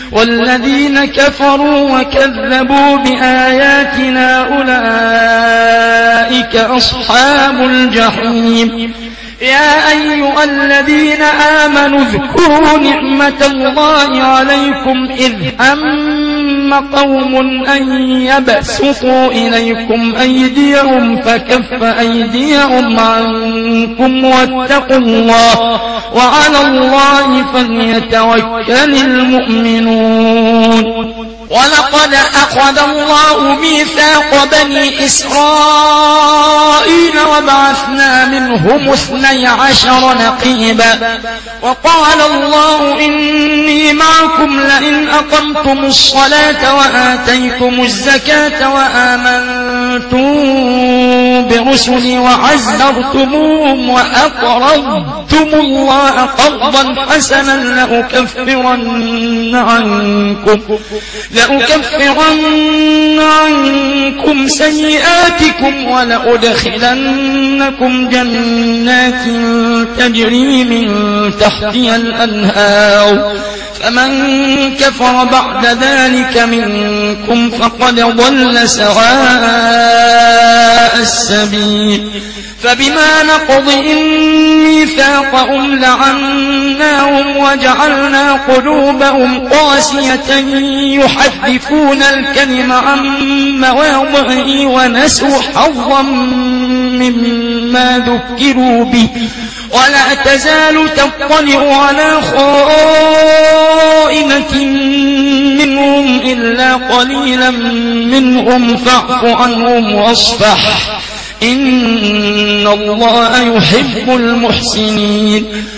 والذين كفروا وكذبوا بآياتنا أولئك أصحاب الجحيم. يا أيها الذين آمنوا اذكروا نعمة الله عليكم إذ هم قوم أن يبسطوا إليكم أيديهم فكف أيديهم عنكم واتقوا الله وعلى الله فليتوكل المؤمنون. ولقد أخذ الله ميثاق بني إسرائيل وبعثنا منهم 12 نقيبا وقال الله إني معكم لئن أقمتم الصلاة وآتيتم الزكاة وآمنتم برسلي وعزرتموهم وأقرضتم الله قرضا حسنا لأكفرن عنكم سيئاتكم ولأدخلنكم جنات تجري من تحتها الأنهار فمن كفر بعد ذلك منكم فقد ضل سواء السبيل. فبما نقضهم ميثاقهم لعناهم وجعلنا قلوبهم قاسية يحرفون الكلم عن مواضعه ونسوا حظا مما ذكروا به ولا تزال تطلع على خائنة منهم إلا قليلا منهم فاعف عنهم واصفح إن الله يحب المحسنين.